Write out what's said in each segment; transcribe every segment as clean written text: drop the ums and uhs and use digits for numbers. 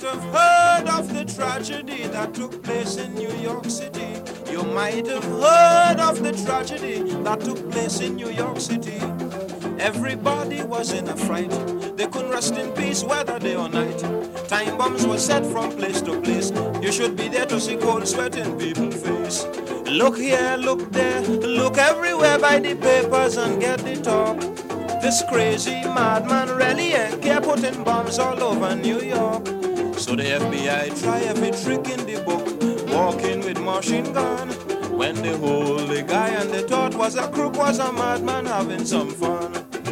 have heard of the tragedy that took place in New York City. You might have heard of the tragedy that took place in New York City. Everybody was in a fright. They couldn't rest in peace whether day or night. Time bombs were set from place to place. You should be there to see cold sweat in people's face. Look here, look there, look everywhere by the papers and get the talk. This crazy madman really ain't care putting bombs all over New York. So the FBI try every trick in the book, walking with machine gun. When they hold the guy and they thought was a crook, was a madman having some fun.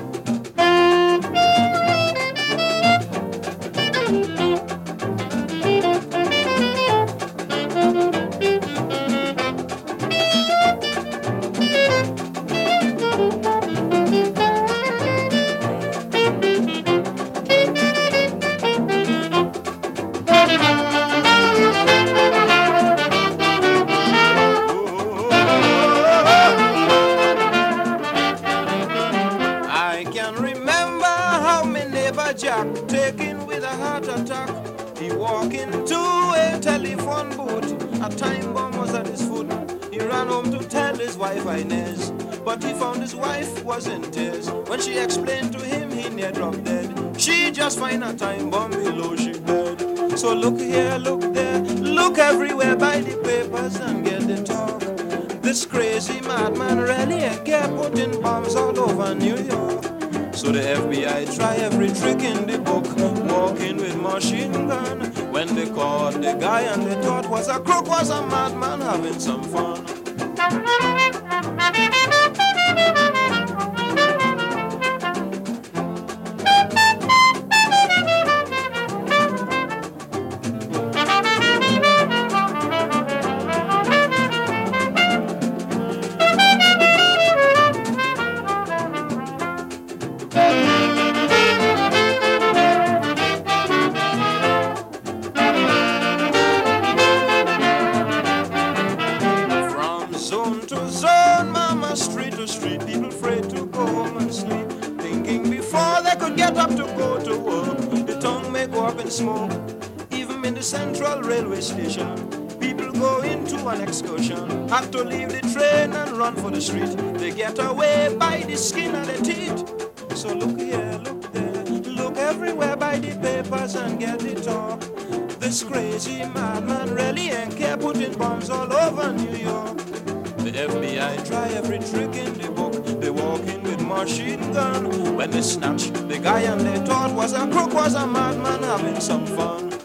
Jack taken with a heart attack. He walked into a telephone booth. A time bomb was at his foot. He ran home to tell his wife Inez, but he found his wife was in tears. When she explained to him, he near dropped dead. She just find a time bomb below she bed. So look here, look there, look everywhere by the papers and get the talk. This crazy madman really ain't care putting bombs all over New York. So the FBI try every trick in the book, walking with machine gun. When they caught the guy and they thought was a crook, was a madman having some fun. To zone, mama, street to street, people afraid to go home and sleep, thinking before they could get up to go to work, the tongue may go up in smoke. Even in the central railway station, people go into an excursion, have to leave the train and run for the street. They get away by the skin of their teeth. So look here, look there, look everywhere by the papers and get the talk. This crazy madman really ain't care putting bombs all over New York. The FBI try every trick in the book. They walk in with machine gun. When they snatch the guy and they thought was a crook, was a madman having some fun.